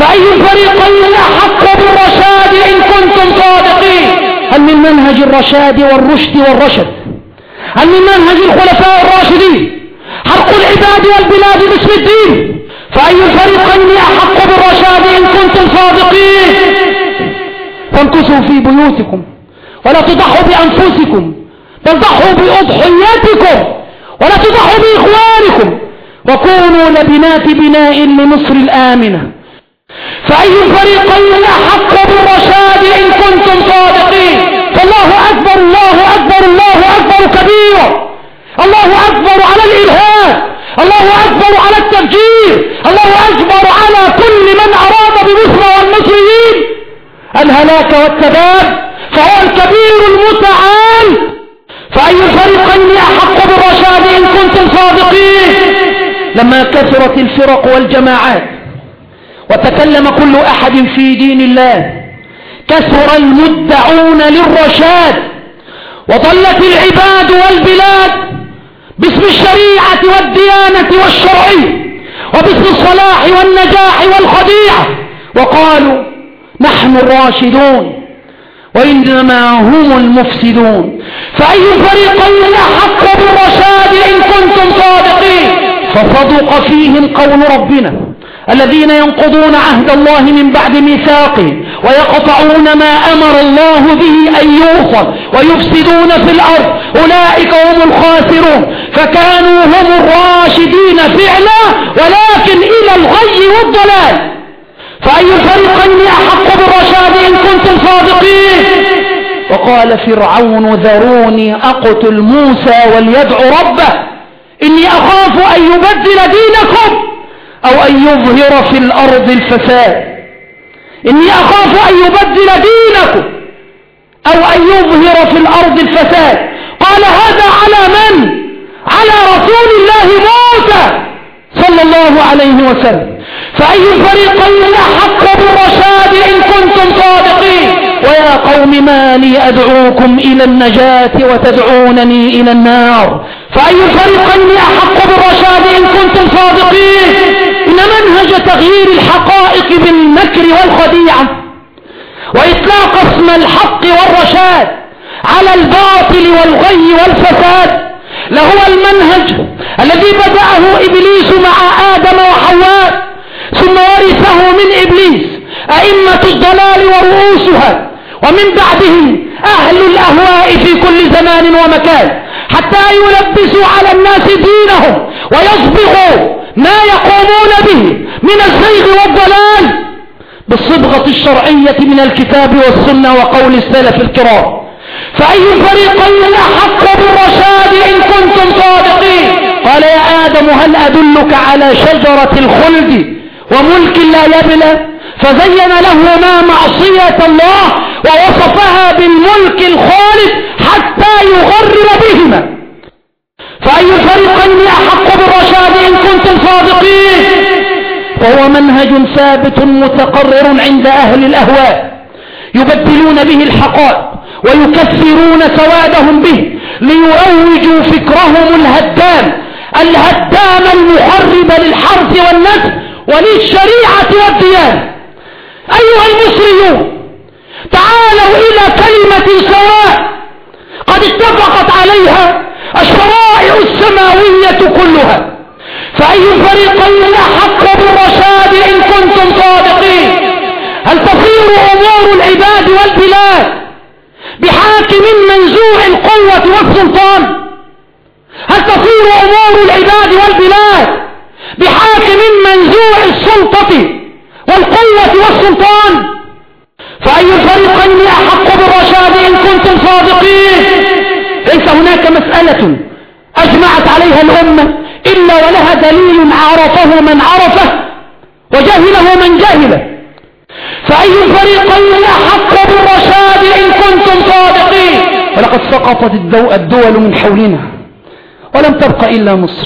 فأي الفريقين أحق بالرشاد إن كنتم صادقين؟ هل من منهج الرشاد والرشد هل من منهج الخلفاء الراشدين حرق العباد والبلاد باسم الدين؟ فأي الفريقين أحق بالرشاد إن كنتم صادقين؟ فامكثوا في بيوتكم ولا تضحوا بأنفسكم، بل ضحوا بأضحياتكم، ولا تضحوا بإخوانكم، وكونوا لبنات بناء لمصر الآمنة. فأي الفريقين أحق بالرشاد إن كنتم صادقين؟ فالله أكبر الله أكبر الله أكبر كبيرا، الله أكبر على الإرهاب، الله أكبر على التفجير، الله أكبر على كل من أراد بمصر والمصريين الهلاك والتباب، فهو الكبير المتعال. فأي الفريقين أحق بالرشاد إن كنتم صادقين؟ لما كثرت الفرق والجماعات وتكلم كل أحد في دين الله، كثر المدعون للرشاد، وضلت العباد والبلاد باسم الشريعة والديانة والشرعية وباسم الصلاح والنجاح والخديعة، وقالوا نحن الراشدون وإنما هم المفسدون. فأي الفريقين أحق بالرشاد إن كنتم صادقين؟ فصدق فيهم قول ربنا: الذين ينقضون عهد الله من بعد ميثاقه ويقطعون ما أمر الله به أن يوصل ويفسدون في الأرض أولئك هم الخاسرون. فكانوا هم الراشدين فعلا ولكن إلى الغي والضلال. فأي الفريقين أحق بالرشاد إن كنتم صادقين؟ وقال فرعون: ذروني أقتل موسى وليدع ربه إني أخاف أن يبدل دينكم أو أن يظهر في الأرض الفساد. إني أخاف أن يبدل دينكم أو أن يظهر في الأرض الفساد. قال هذا على من؟ على رسول الله موسى صلى الله عليه وسلم. فأي الفريقين أحق بالرشاد إن كنتم صادقين؟ ويا قوم ما لي أدعوكم إلى النجاة وتدعونني إلى النار. فأي الفريقين أحق بالرشاد إن كنتم صادقين؟ إن منهج تغيير الحقائق بالمكر والخديعة وإطلاق اسم الحق والرشاد على الباطل والغي والفساد لهو المنهج الذي بدأه إبليس مع آدم وحواء، ثم ورثه من إبليس أئمة الضلال ورؤوسها، ومن بعدهم أهل الأهواء في كل زمان ومكان، حتى يلبسوا على الناس دينهم ويصبغوا ما يقومون به من الزيغ والضلال بالصبغة الشرعية من الكتاب والسنة وقول السلف الكرام. فأي الفريقين أحق بالرشاد إن كنتم صادقين؟ قال يا آدم هل أدلك على شجرة الخلد وملك لا يبلى؟ فزين لهما معصية الله ووصفها بالملك الخالد حتى يغرر بهما. فأي الفريقين أحق بالرشاد إن كنتم صادقين؟ وهو منهج ثابت متقرر عند أهل الأهواء يبدلون به الحقائق ويكثرون سوادهم به ليروجوا فكرهم الهدام المحرب للحرث والنسل وللشريعة والديانة. أيها المصريون، تعالوا إلى كلمة سواء قد اتفقت عليها الشرائع السماوية كلها. فأي الفريقين أحق بالرشاد إن كنتم صادقين؟ هل تصير أمور العباد والبلاد بحاكم منزوع القوة والسلطان؟ هل تصير أمور العباد والبلاد بحاكم منزوع السلطة والقوة والسلطان؟ فأي الفريقين أحق بالرشاد إن كنتم صادقين؟ ليس هناك مسألة أجمعت عليها الأمة إلا ولها دليل عرفه من عرفه وجهله من جهله. فأي الفريقين أحق بالرشاد إن كنتم صادقين؟ ولقد سقطت الدول من حولنا ولم تبق إلا مصر،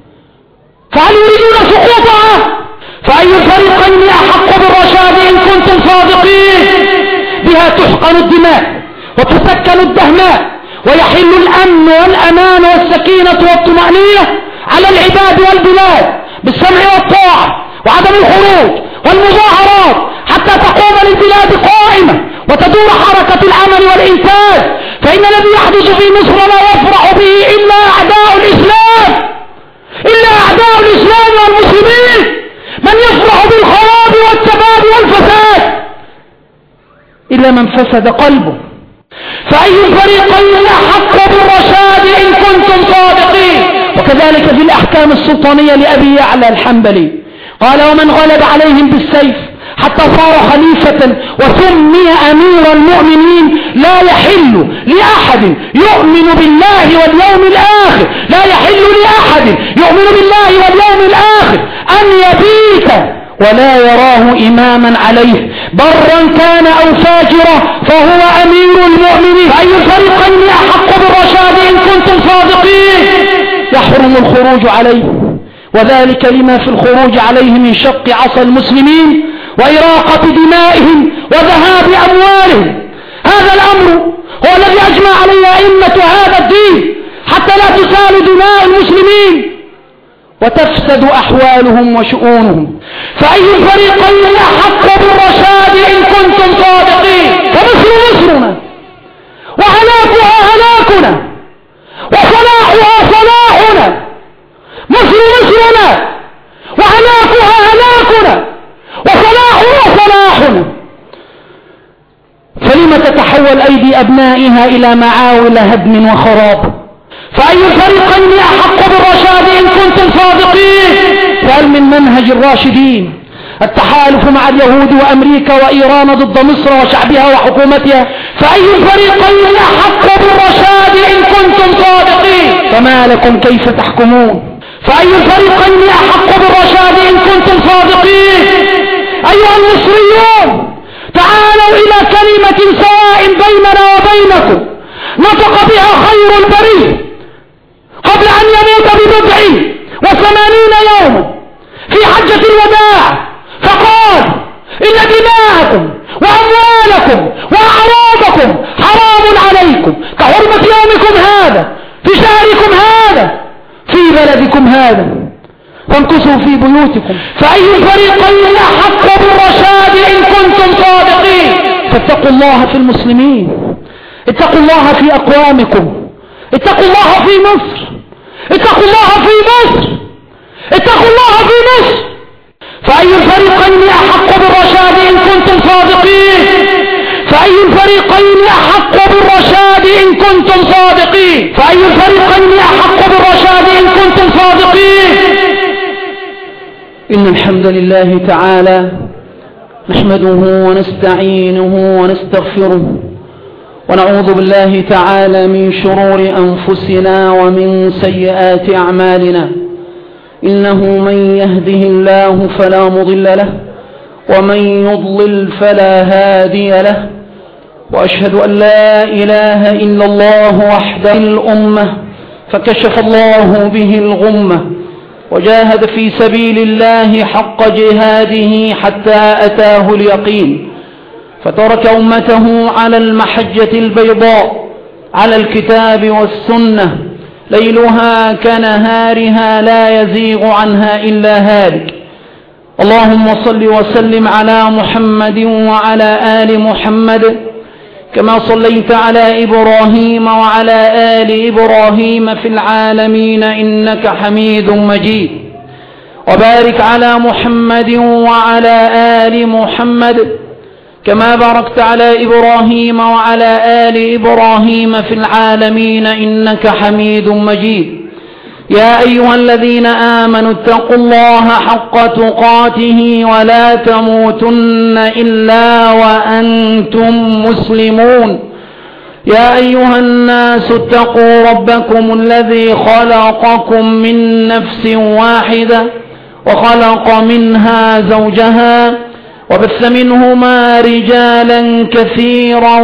فهل يريدون سقوطها؟ فأي الفريقين أحق بالرشاد إن كنتم صادقين؟ بها تحقن الدماء وتسكن الدهماء ويحل الأمن والأمان والسكينة والطمأنينة على العباد والبلاد بالسمع والطاعة وعدم الخروج والمظاهرات والإنتاج، فإن الذي يحدث في مصر لا يفرح به إلا أعداء الإسلام، إلا أعداء الإسلام والمسلمين. من يفرح بالخراب والتباب والفساد إلا من فسد قلبه. فأي الفريقين أحق بالرشاد إن كنتم صادقين. وكذلك في الأحكام السلطانية لأبي يعلى الحنبلي قال: ومن غلب عليهم بالسيف حتى صار خليفة وسمي أمير المؤمنين لا يحل لأحد يؤمن بالله واليوم الآخر، لا يحل لأحد يؤمن بالله واليوم الآخر أن يبيت ولا يراه إماما عليه برا كان أو فاجرا فهو أمير المؤمنين. فأي الفريقين أحق بالرشاد إن كنتم صادقين. يحرم الخروج عليه، وذلك لما في الخروج عليه من شق عصا المسلمين وإراقة دمائهم وذهاب أموالهم. هذا الأمر هو الذي أجمع عليه أئمة هذا الدين حتى لا تسال دماء المسلمين وتفسد أحوالهم وشؤونهم. فأي الفريقين أحق بالرشاد إن كنتم صادقين. فمصر مصرنا وهلاكها هلاكنا وصلاحها صلاحنا. مصر مصرنا وهلاكها هلاكنا وصلاحها صلاحنا. فلم تتحول أيدي أبنائها إلى معاول هدم وخراب. فأي الفريقين أحق بالرشاد إن كنتم صادقين. فهل من منهج الراشدين التحالف مع اليهود وأمريكا وإيران ضد مصر وشعبها وحكومتها؟ فأي الفريقين أحق بالرشاد إن كنتم صادقين. فما لكم كيف تحكمون؟ فأي الفريقين أحق بالرشاد إن كنتم صادقين. أيها المصريون، تعالوا إلى كلمة سواء بيننا وبينكم نطق بها خير البرية قبل أن يموت ب89 يوما في حجة الوداع، فقال: إن دماءكم وأموالكم وأعراضكم حرام عليكم كحرمة يومكم هذا في شهركم هذا في بلدكم هذا، فامكثوا في بيوتكم. فأي الفريقين أحق بالرشاد إن كنتم صادقين. فاتقوا الله في المسلمين، اتقوا الله في أقوامكم، اتقوا الله في مصر، اتقوا الله في مصر، اتقوا الله في مصر. فأي الفريقين أحق بالرشاد إن كنتم صادقين. فأي الفريقين أحق بالرشاد إن كنتم صادقين. فأي الفريقين أحق بالرشاد إن كنتم صادقين. إن الحمد لله تعالى نحمده ونستعينه ونستغفره، ونعوذ بالله تعالى من شرور أنفسنا ومن سيئات أعمالنا. إنه من يهده الله فلا مضل له، ومن يضلل فلا هادي له. وأشهد أن لا إله إلا الله وحده الأمة، فكشف الله به الغمة، وجاهد في سبيل الله حق جهاده حتى أتاه اليقين، فترك أمته على المحجة البيضاء على الكتاب والسنة ليلها كنهارها لا يزيغ عنها إلا هالك. اللهم صل وسلم على محمد وعلى آل محمد كما صليت على إبراهيم وعلى آل إبراهيم في العالمين إنك حميد مجيد. وبارك على محمد وعلى آل محمد كما باركت على إبراهيم وعلى آل إبراهيم في العالمين إنك حميد مجيد. يا أيها الذين آمنوا اتقوا الله حق تقاته ولا تموتن إلا وأنتم مسلمون. يا أيها الناس اتقوا ربكم الذي خلقكم من نفس واحدة وخلق منها زوجها وبث منهما رجالا كثيرا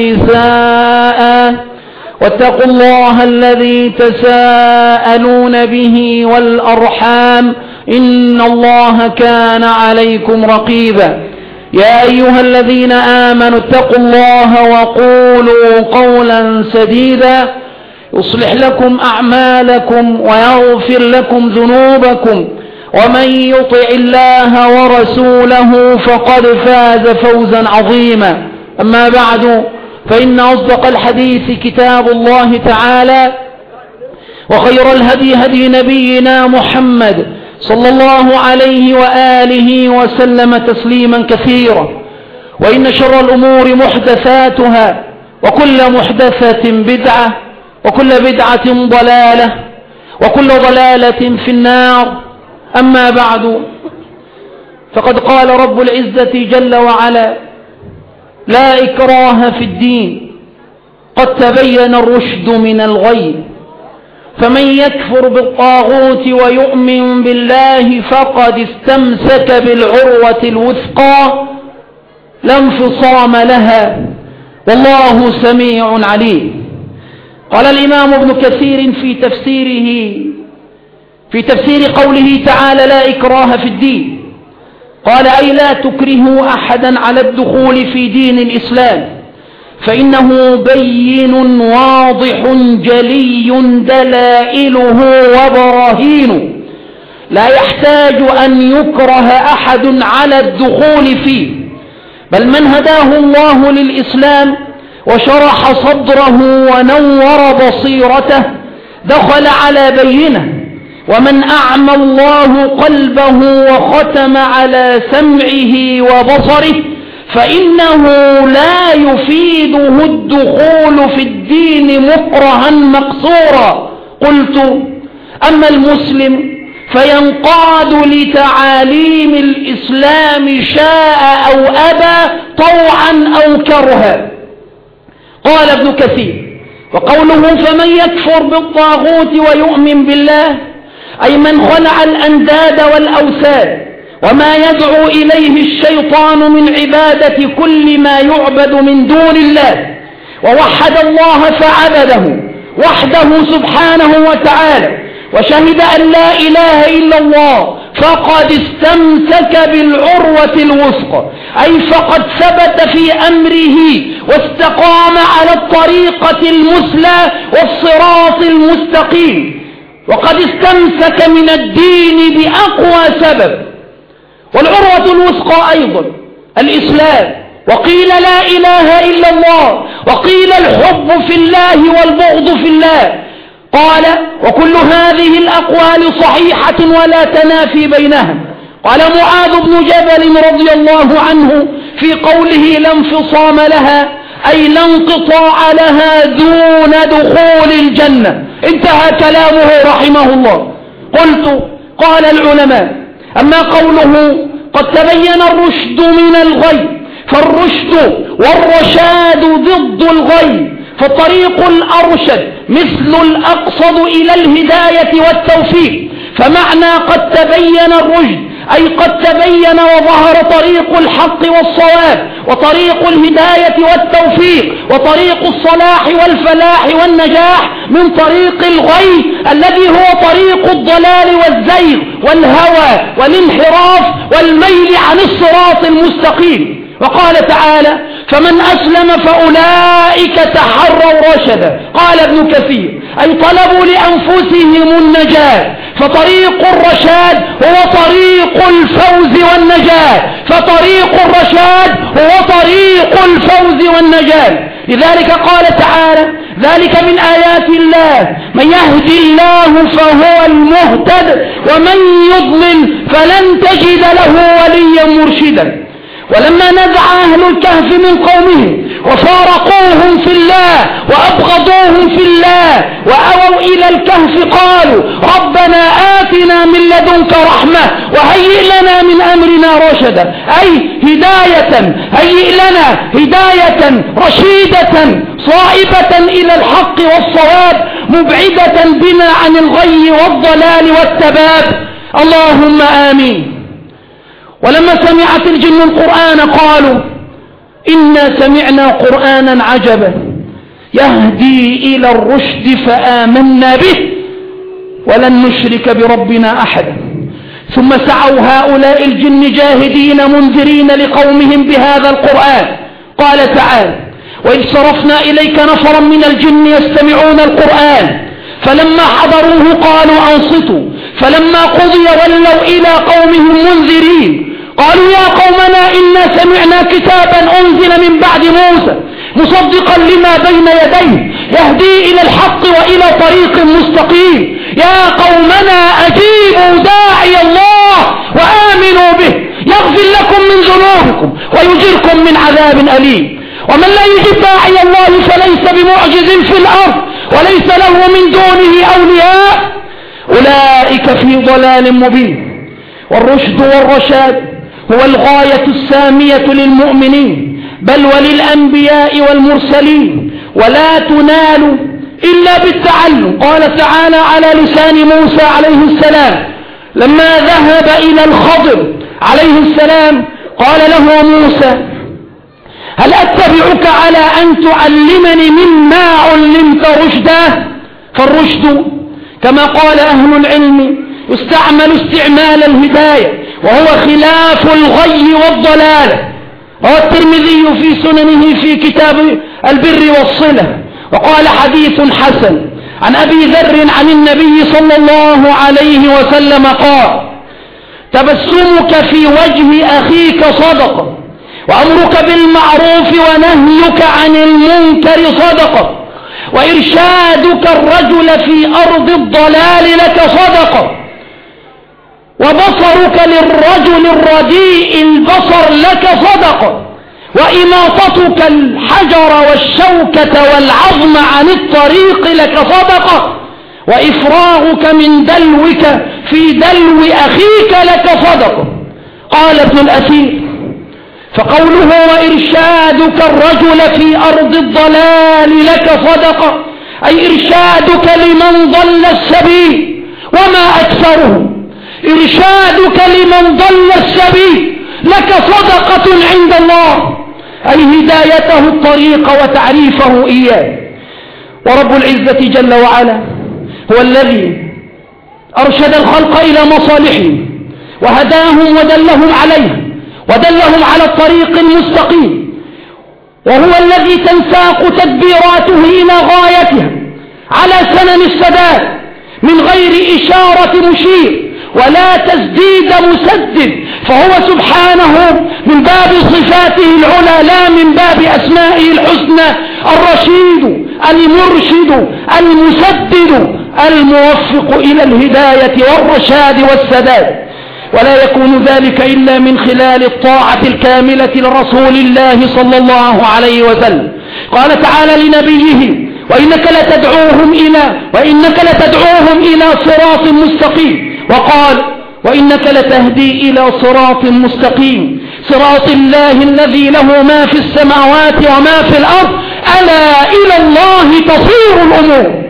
ونساء، واتقوا الله الذي تساءلون به والأرحام إن الله كان عليكم رقيبا. يا أيها الذين آمنوا اتقوا الله وقولوا قولا سديدا يصلح لكم أعمالكم ويغفر لكم ذنوبكم، ومن يطع الله ورسوله فقد فاز فوزا عظيما. أما بعد، فإن أصدق الحديث كتاب الله تعالى، وخير الهدي هدي نبينا محمد صلى الله عليه وآله وسلم تسليما كثيرا. وإن شر الأمور محدثاتها، وكل محدثة بدعة، وكل بدعة ضلالة، وكل ضلالة في النار. أما بعد، فقد قال رب العزة جل وعلا: لا إكراه في الدين، قد تبين الرشد من الغي، فمن يكفر بالطاغوت ويؤمن بالله فقد استمسك بالعروة الوثقى لا انفصام لها، والله سميع عليم. قال الإمام ابن كثير في تفسير قوله تعالى: لا إكراه في الدين، قال: أي لا تكرهوا أحدا على الدخول في دين الإسلام، فإنه بين واضح جلي دلائله وبراهينه، لا يحتاج أن يكره أحد على الدخول فيه، بل من هداه الله للإسلام وشرح صدره ونور بصيرته دخل على بينه، ومن أعمى الله قلبه وختم على سمعه وبصره فإنه لا يفيده الدخول في الدين مكرها مقصورا. قلت: أما المسلم فينقاد لتعاليم الإسلام شاء أو أبى، طوعا أو كرها. قال ابن كثير: وقوله فمن يكفر بالطاغوت ويؤمن بالله، أي من خلع الأنداد والأوثان وما يدعو إليه الشيطان من عبادة كل ما يعبد من دون الله، ووحد الله فعبده وحده سبحانه وتعالى، وشهد أن لا إله إلا الله، فقد استمسك بالعروة الوثقى، أي فقد ثبت في أمره واستقام على الطريقة المثلى والصراط المستقيم، وقد استمسك من الدين بأقوى سبب. والعروة الوثقى أيضا الإسلام، وقيل لا إله إلا الله، وقيل الحب في الله والبغض في الله. قال: وكل هذه الأقوال صحيحة ولا تنافي بينها. قال معاذ بن جبل رضي الله عنه في قوله لا انفصام لها، أي لا انقطاع لها دون دخول الجنة. انتهى كلامه رحمه الله. قلت: قال العلماء: أما قوله قد تبين الرشد من الغي، فالرشد والرشاد ضد الغي، فالطريق الأرشد مثل الأقصد إلى الهداية والتوفيق. فمعنى قد تبين الرشد أي قد تبين وظهر طريق الحق والصواب، وطريق الهداية والتوفيق، وطريق الصلاح والفلاح والنجاح من طريق الغي الذي هو طريق الضلال والزيغ والهوى والانحراف والميل عن الصراط المستقيم. وقال تعالى: فمن أسلم فأولئك تحروا رشدا. قال ابن كثير: أي طلبوا لأنفسهم النجاة، فطريق الرشاد هو طريق الفوز والنجاة، فطريق الرشاد هو طريق الفوز والنجاة. لذلك قال تعالى: ذلك من آيات الله، من يهدي الله فهو المهتد، ومن يضلل فلن تجد له وليا مرشدا. ولما نزع أهل الكهف من قومهم وفارقوهم في الله وأبغضوهم في الله وأووا إلى الكهف قالوا: ربنا آتنا من لدنك رحمة وهيئ لنا من أمرنا رشدا. أي هداية، هيئ لنا هداية رشيدة صائبة إلى الحق والصواب، مبعدة بنا عن الغي والضلال والتباب. اللهم آمين. ولما سمعت الجن القرآن قالوا: إنا سمعنا قرآنا عجبا يهدي إلى الرشد فآمنا به ولن نشرك بربنا أحدا. ثم سعوا هؤلاء الجن جاهدين منذرين لقومهم بهذا القرآن. قال تعالى: وإذ صرفنا إليك نفرا من الجن يستمعون القرآن فلما حضروه قالوا أنصتوا فلما قضي ولوا إلى قومهم منذرين قالوا: يا قومنا إنا سمعنا كتابا أنزل من بعد موسى مصدقا لما بين يديه يهدي إلى الحق وإلى طريق مستقيم. يا قومنا أجيبوا داعي الله وآمنوا به يغفر لكم من ذنوبكم ويجركم من عذاب أليم. ومن لا يجب داعي الله فليس بمعجز في الأرض وليس له من دونه أولياء، أولئك في ضلال مبين. والرشد والرشاد هو الغاية السامية للمؤمنين بل وللأنبياء والمرسلين، ولا تنال إلا بالتعلم. قال تعالى على لسان موسى عليه السلام لما ذهب إلى الخضر عليه السلام قال له موسى هل أتبعك على أن تعلمني مما علمت رشدا؟ فالرشد كما قال أهل العلم يستعمل استعمال الهداية وهو خلاف الغي والضلال. روى الترمذي في سننه في كتاب البر والصلة وقال حديث حسن عن أبي ذر عن النبي صلى الله عليه وسلم قال تبسمك في وجه أخيك صدقة وأمرك بالمعروف ونهيك عن المنكر صدقة وإرشادك الرجل في أرض الضلال لك صدقة وبصرك للرجل الرديء البصر لك صدقة وإماطتك الحجر والشوكة والعظم عن الطريق لك صدقة وإفراغك من دلوك في دلو أخيك لك صدقة. قال ابن الأثير فقوله وإرشادك الرجل في أرض الضلال لك صدقة أي إرشادك لمن ضل السبيل وما أكثره. إرشادك لمن ضل السبيل لك صدقة عند الله أي هدايته الطريق وتعريفه إياه. ورب العزة جل وعلا هو الذي أرشد الخلق إلى مصالحهم وهداهم ودلهم عليه ودلهم على الطريق المستقيم، وهو الذي تنساق تدبيراته إلى غايتها على سنن السداد من غير إشارة مشير ولا تسديد مسدد، فهو سبحانه من باب صفاته العلى لا من باب أسمائه الحسنى الرشيد المرشد المسدد الموفق إلى الهداية والرشاد والسداد. ولا يكون ذلك إلا من خلال الطاعة الكاملة لرسول الله صلى الله عليه وسلم. قال تعالى لنبيه وإنك لتدعوهم إلى صراط مستقيم، وقال وإنك لتهدي إلى صراط مستقيم صراط الله الذي له ما في السماوات وما في الأرض ألا إلى الله تصير الأمور.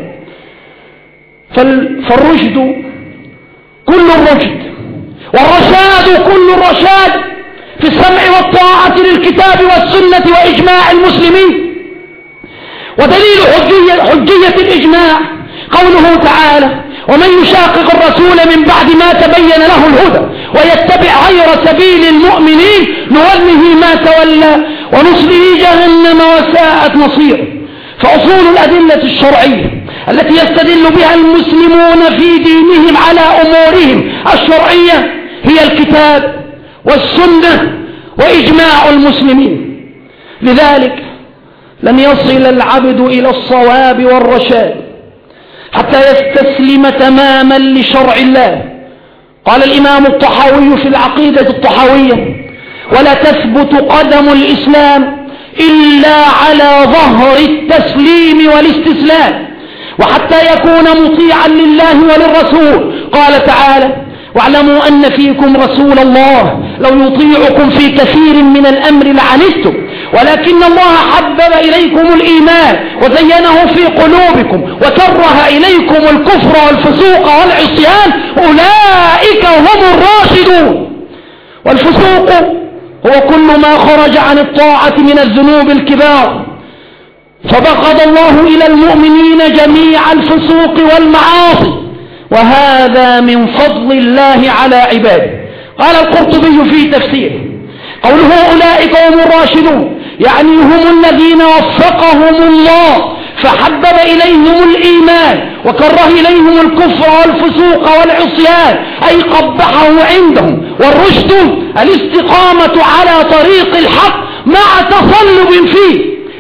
فالرشد كل الرشد والرشاد كل الرشاد في السمع والطاعة للكتاب والسنة وإجماع المسلمين. ودليل حجية الإجماع قوله تعالى ومن يشاقق الرسول من بعد ما تبين له الهدى ويتبع غير سبيل المؤمنين نوله ما تولى ونصله جهنم وساءت مصيره. فأصول الأدلة الشرعية التي يستدل بها المسلمون في دينهم على أمورهم الشرعية هي الكتاب والسنة وإجماع المسلمين. لذلك لن يصل العبد إلى الصواب والرشاد حتى يستسلم تماما لشرع الله. قال الإمام الطحاوي في العقيدة الطحاوية ولا تثبت قدم الإسلام إلا على ظهر التسليم والاستسلام وحتى يكون مطيعا لله وللرسول. قال تعالى واعلموا أن فيكم رسول الله لو يطيعكم في كثير من الأمر لعنتم ولكن الله حبب إليكم الإيمان وزينه في قلوبكم وكره إليكم الكفر والفسوق والعصيان أولئك هم الراشدون. والفسوق هو كل ما خرج عن الطاعة من الذنوب الكبار، فبغض الله إلى المؤمنين جميع الفسوق والمعاصي وهذا من فضل الله على عباده. قال القرطبي في تفسيره قوله أولئك هم الراشدون يعني هم الذين وفقهم الله فحبب إليهم الإيمان وكره إليهم الكفر والفسوق والعصيان أي قبحه عندهم. والرشد الاستقامة على طريق الحق مع تصلب فيه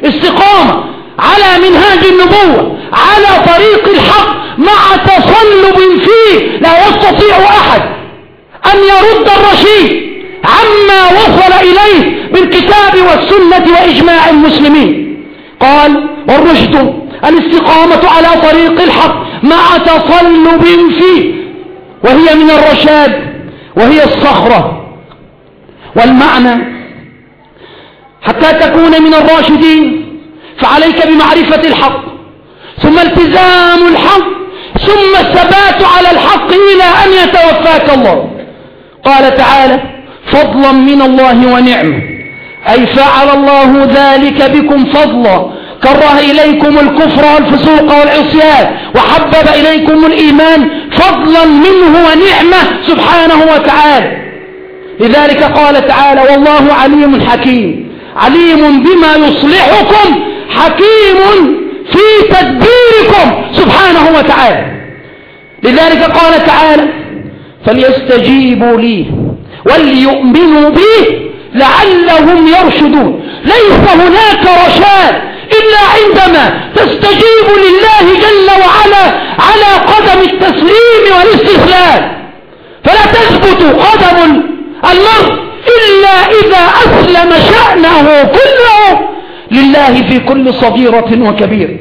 استقامة على منهاج النبوة على طريق الحق مع تصلب فيه لا يستطيع أحد أن يرد الرشيد عما وصل إليه بالكتاب والسنة وإجماع المسلمين. قال والرشد الاستقامة على طريق الحق مع تصلب فيه، وهي من الرشاد وهي الصخرة. والمعنى حتى تكون من الراشدين فعليك بمعرفة الحق، ثم التزام الحق، ثم الثبات على الحق إلى أن يتوفاك الله. قال تعالى فضلا من الله ونعمة، أي فعل الله ذلك بكم فضلا، كره إليكم الكفر والفسوق والعصيان وحبب إليكم الإيمان فضلا منه ونعمة سبحانه وتعالى. لذلك قال تعالى والله عليم حكيم، عليم بما يصلحكم حكيم في تدبيركم سبحانه وتعالى. لذلك قال تعالى فليستجيبوا لي وليؤمنوا به لعلهم يرشدون. ليس هناك رشاد إلا عندما تستجيب لله جل وعلا على قدم التسليم والاستسلام. فلا تثبت قدم المرء إلا إذا أسلم شأنه كله لله في كل صغيرة وكبيرة.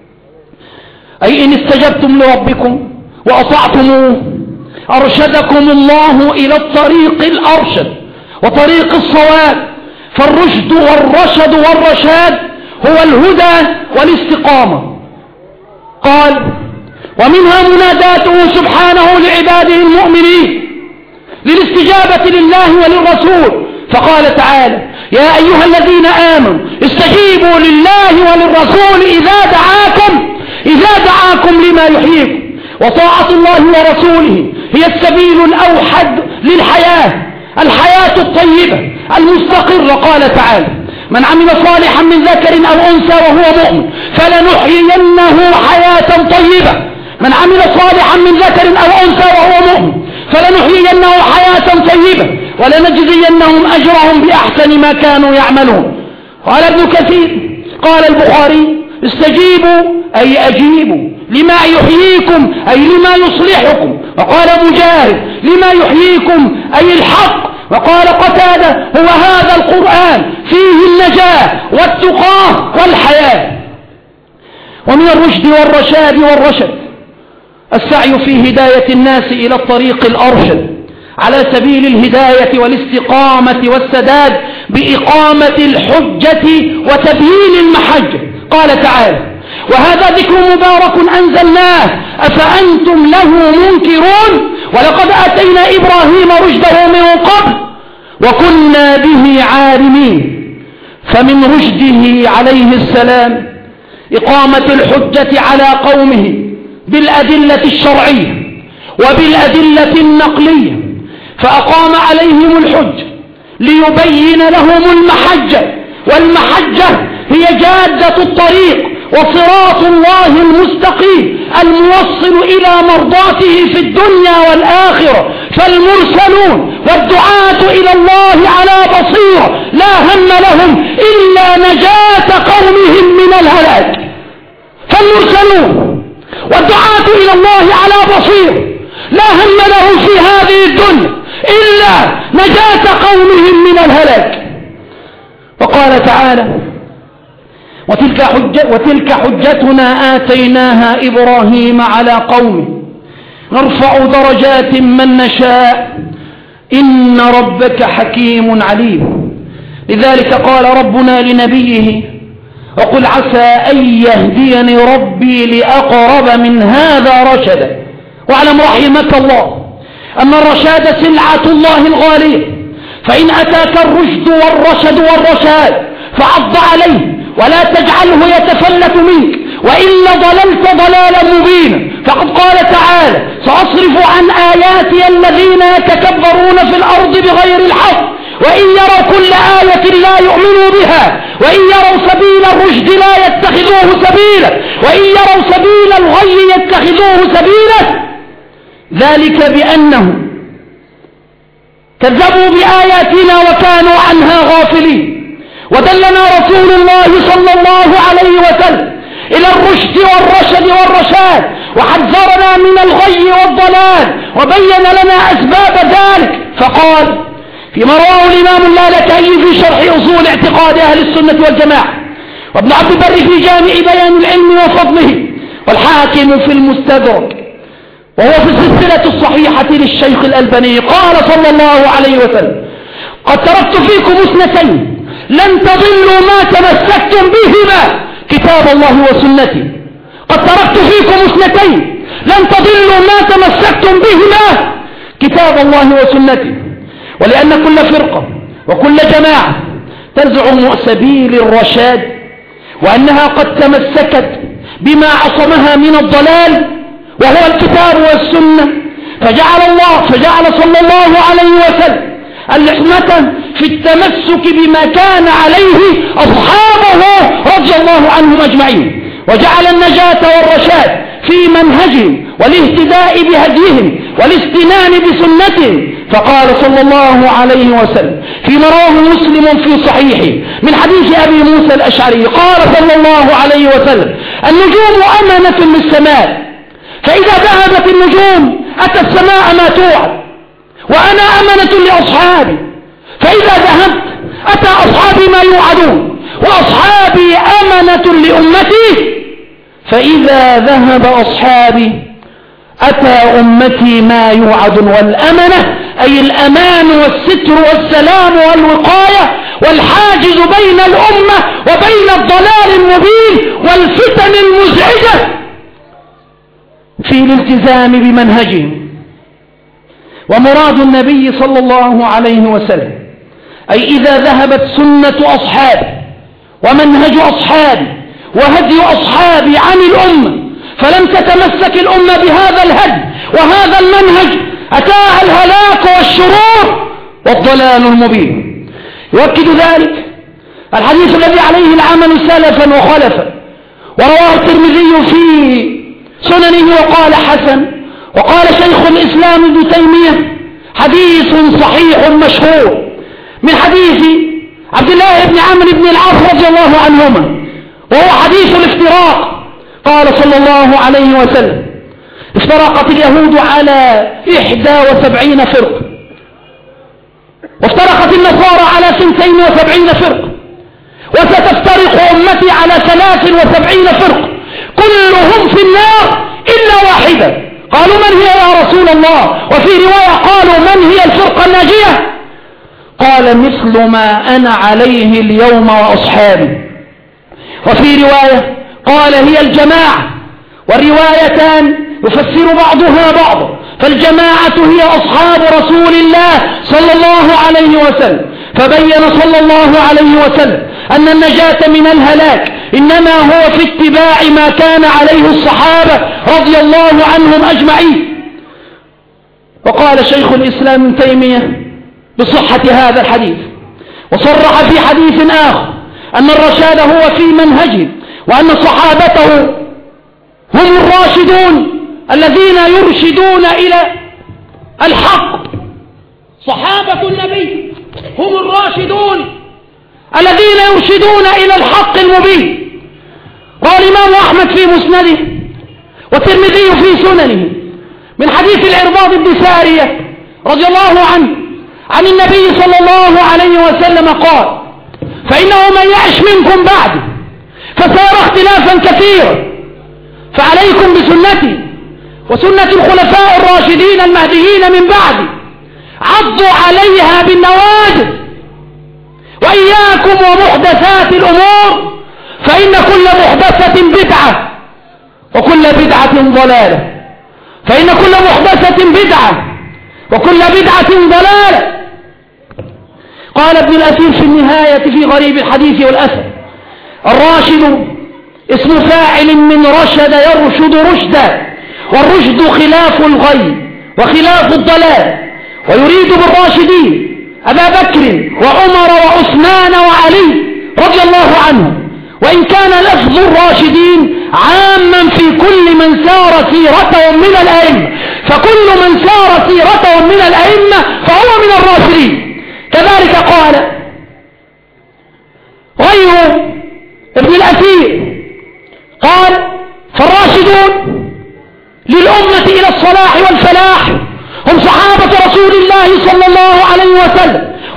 أي إن استجبتم لربكم وأطعتموه أرشدكم الله إلى الطريق الأرشد وطريق الصواب. فالرشد والرشد والرشاد هو الهدى والاستقامة. قال ومنها مناداته سبحانه لعباده المؤمنين للاستجابة لله وللرسول، فقال تعالى يا أيها الذين آمنوا استجيبوا لله وللرسول إذا دعاكم لما يحييكم. وطاعة الله ورسوله هي السبيل الأوحد الحياة الطيبة المستقرة. قال تعالى من عمل صالحا من ذكر أو أنثى وهو مؤمن فلنحيينه حياة طيبة. من عمل صالحا من ذكر أو أنثى وهو مؤمن فلنحيينه حياة طيبة ولنجزينهم أجرهم بأحسن ما كانوا يعملون. قال ابن كثير قال البخاري استجيبوا أي أجيبوا لما يحييكم أي لما يصلحكم. وقال مجاهد لما يحييكم أي الحق. وقال قتادة هو هذا القرآن فيه النجاة والتقى والحياة. ومن الرشد والرشد السعي في هداية الناس إلى الطريق الأرشد على سبيل الهداية والاستقامة والسداد بإقامة الحجة وتبيين المحجة. قال تعالى وهذا ذكر مبارك أنزلناه أفأنتم له منكرون ولقد آتينا إبراهيم رشده من قبل وكنا به عالمين. فمن رشده عليه السلام إقامة الحجة على قومه بالأدلة الشرعية وبالأدلة النقلية، فأقام عليهم الحجة ليبين لهم المحجة، والمحجة هي جادة الطريق وصراط الله المستقيم الموصل إلى مرضاته في الدنيا والآخرة. فالمرسلون والدعاة إلى الله على بصيرة لا هم لهم إلا نجاة قومهم من الهلاك. فالمرسلون والدعاة إلى الله على بصيرة لا هم لهم في هذه الدنيا إلا نجاة قومهم من الهلاك. وقال تعالى وتلك حجتنا آتيناها إبراهيم على قومه نرفع درجات من نشاء إن ربك حكيم عليم. لذلك قال ربنا لنبيه وقل عسى أن يهديني ربي لأقرب من هذا رشدا. واعلم رحمك الله أن الرشاد سلعة الله الغالية، فإن أتاك الرشد والرشاد فعض عليه ولا تجعله يتفلت منك وإلا ضللت ضلالا مبينا. فقد قال تعالى سأصرف عن آياتي الذين يتكبرون في الأرض بغير الحق وإن يروا كل آية لا يؤمنوا بها وإن يروا سبيل الرشد لا يتخذوه سبيلا وإن يروا سبيل الغي يتخذوه سبيلا. ذلك بأنهم كذبوا بآياتنا وكانوا عنها غافلين. ودلنا رسول الله الله صلى الله عليه وسلم إلى الرشد والرشاد وحذرنا من الغي والضلال وبين لنا أسباب ذلك، فقال فيما رواه الإمام اللالكائي في شرح أصول اعتقاد أهل السنة والجماعة، وابن عبد البر في جامع بيان العلم وفضله، والحاكم في المستدرك، وهو في السلسلة الصحيحة للشيخ الألباني، قال صلى الله عليه وسلم: قد تركت فيكم اثنتين لن تضلوا ما تمسكتم بهما، كتاب الله وسنتي. قد تركت فيكم اثنتين لن تضلوا ما تمسكتم بهما، كتاب الله وسنتي. ولأن كل فرقة وكل جماعة تزعم سبيل الرشاد وأنها قد تمسكت بما عصمها من الضلال وهو الكتاب والسنة، فجعل صلى الله عليه وسلم الحكمة في التمسك بما كان عليه أصحابه رضي الله عنهم أجمعين، وجعل النجاة والرشاد في منهجهم والاهتداء بهديهم والاستنان بسنتهم. فقال صلى الله عليه وسلم فيما رواه مسلم في صحيحه من حديث أبي موسى الأشعري قال صلى الله عليه وسلم: النجوم أمانة للسماء، فإذا ذهبت النجوم أتى السماء ما توعد، وأنا أمانة لأصحابي، فإذا ذهبت أتى أصحابي ما يوعدون، وأصحابي أمانة لأمتي، فإذا ذهب أصحابي أتى أمتي ما يوعدون. والأمنة أي الأمان والستر والسلام والوقاية والحاجز بين الأمة وبين الضلال المبين والفتن المزعجة في الالتزام بمنهجهم. ومراد النبي صلى الله عليه وسلم أي إذا ذهبت سنة أصحابي ومنهج أصحابي وهدي أصحابي عن الأمة فلم تتمسك الأمة بهذا الهدي وهذا المنهج أتاها الهلاك والشرور والضلال المبين. يؤكد ذلك الحديث الذي عليه العمل سلفا وخلفا، ورواه الترمذي في سننه وقال حسن، وقال شيخ الإسلام ابن تيمية حديث صحيح مشهور من حديث عبد الله بن عمرو بن العاص رضي الله عنهما، وهو حديث الافتراق. قال صلى الله عليه وسلم: افترقت اليهود على 71 فرقة، وافترقت النصارى على 72 فرقة، وستفترق أمتي على 73 فرقة كلهم في النار إلا واحدة. قالوا: من هي يا رسول الله؟ وفي رواية قالوا: من هي الفرقة الناجية؟ قال: مثل ما أنا عليه اليوم وأصحابي. وفي رواية قال: هي الجماعة. والروايتان يفسر بعضها بعضا، فالجماعة هي أصحاب رسول الله صلى الله عليه وسلم. فبين صلى الله عليه وسلم أن النجاة من الهلاك إنما هو في اتباع ما كان عليه الصحابة رضي الله عنهم أجمعين. وقال شيخ الإسلام ابن تيمية بصحة هذا الحديث، وصرح في حديث آخر أن الرشاد هو في منهجه، وأن صحابته هم الراشدون الذين يرشدون إلى الحق. صحابة النبي هم الراشدون الذين يرشدون إلى الحق المبين. روى الإمام أحمد في مسنده والترمذي في سننه من حديث العرباض بن سارية رضي الله عنه عن النبي صلى الله عليه وسلم قال: فإنه من يعش منكم بعدي فسار اختلافا كثيرا، فعليكم بسنتي وسنة الخلفاء الراشدين المهديين من بعدي، عضوا عليها بالنواجذ، وإياكم ومحدثات الأمور، فإن كل محدثة بدعة وكل بدعة ضلالة، فإن كل محدثة بدعة وكل بدعة ضلالة. قال ابن الأثير في النهاية في غريب الحديث والأثر: الراشد اسم فاعل من رشد يرشد رشدا، والرشد خلاف الغي وخلاف الضلال. ويريد بالراشدين أبا بكر وعمر وعثمان وعلي رضي الله عنهم، وإن كان لفظ الراشدين عاما في كل من سار سيرتهم من الأئمة، فكل من سار سيرتهم من الأئمة فهو من الراشدين. كذلك قال غير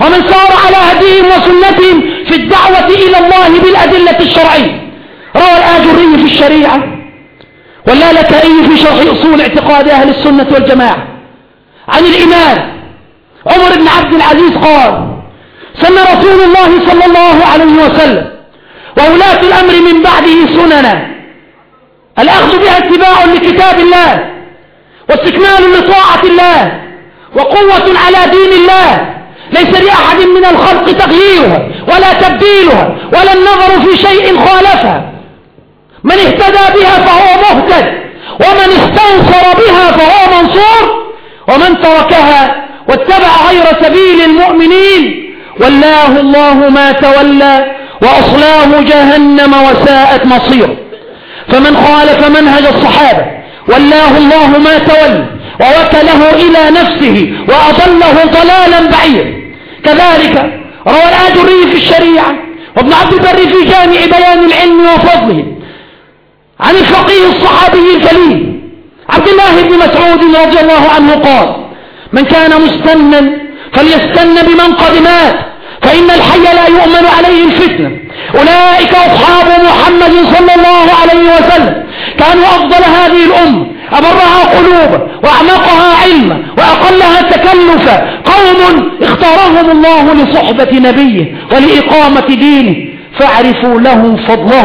ومن سار على هديهم وسنتهم في الدعوة إلى الله بالأدلة الشرعية. روى الآجري في الشريعة واللالكائي في شرح أصول اعتقاد أهل السنة والجماعة عن الإمام عمر بن عبد العزيز قال: سن رسول الله صلى الله عليه وسلم وولاة الأمر من بعده سننا الأخذ بها اتباع لكتاب الله واستكمال لطاعة الله وقوة على دين الله، ليس لأحد من الخلق تغييرها ولا تبديلها ولا النظر في شيء خالفها. من اهتدى بها فهو مهتد، ومن استنصر بها فهو منصور، ومن تركها واتبع غير سبيل المؤمنين ولاه الله ما تولى وأصلاه جهنم وساءت مصيره. فمن خالف منهج الصحابة ولاه الله ما تولى ووكله إلى نفسه وأضله ضلالا بعيدا. كذلك روى الآجري في الشريعة وابن عبد البر في جامع بيان العلم وفضله عن الفقيه الصحابي الجليل عبد الله بن مسعود رضي الله عنه قال: من كان مستنا فليستن بمن قد مات، فإن الحي لا يؤمن عليه الفتنة. أولئك أصحاب محمد صلى الله عليه وسلم، كانوا أفضل هذه الأمة، أبرها قلوبا وأعمقها علما وأقلها تكلفا، قوم اختارهم الله لصحبة نبيه ولإقامة دينه، فاعرفوا لهم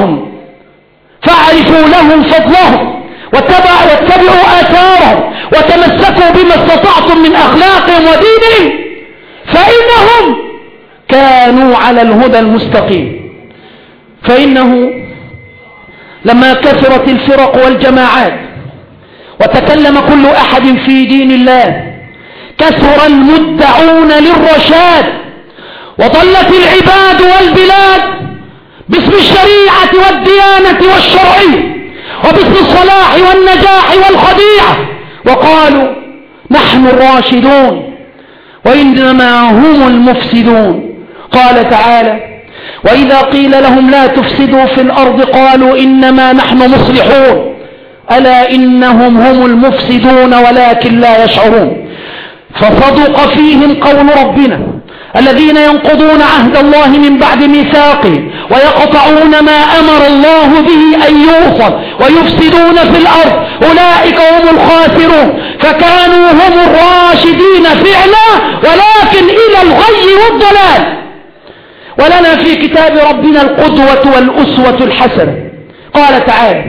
فضلهم واتبعوا آثارهم وتمسكوا بما استطعتم من أخلاقهم ودينهم، فإنهم كانوا على الهدى المستقيم. فإنه لما كثرت الفرق والجماعات وتكلم كل أحد في دين الله، كثر المدعون للرشاد وضلت العباد والبلاد باسم الشريعة والديانة والشرعية وباسم الصلاح والنجاح والخديعة، وقالوا نحن الراشدون وإنما هم المفسدون. قال تعالى: وإذا قيل لهم لا تفسدوا في الأرض قالوا إنما نحن مصلحون ألا إنهم هم المفسدون ولكن لا يشعرون. فصدق فيهم قول ربنا: الذين ينقضون عهد الله من بعد ميثاقه ويقطعون ما أمر الله به أن يوصل ويفسدون في الأرض أولئك هم الخاسرون. فكانوا هم الراشدين فعلا ولكن إلى الغي والضلال. ولنا في كتاب ربنا القدوة والأسوة الحسنة. قال تعالى: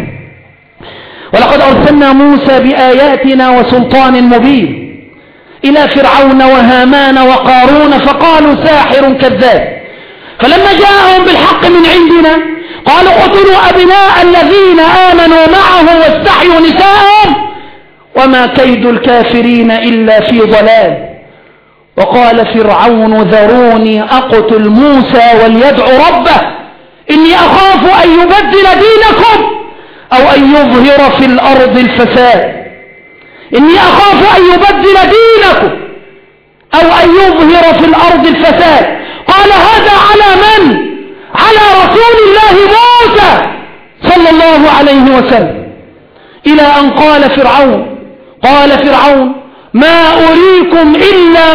ولقد أرسلنا موسى بآياتنا وسلطان مبين إلى فرعون وهامان وقارون فقالوا ساحر كذاب، فلما جاءهم بالحق من عندنا قالوا اقتلوا أبناء الذين آمنوا معه واستحيوا نساءهم وما كيد الكافرين إلا في ضلال. وقال فرعون ذروني أقتل موسى وليدع ربه إني أخاف أن يبدل دينكم أو أن يظهر في الأرض الفساد. إني أخاف أن يبدل دينكم أو أن يظهر في الأرض الفساد. قال هذا على من؟ على رسول الله موسى صلى الله عليه وسلم. إلى أن قال فرعون ما أريكم إلا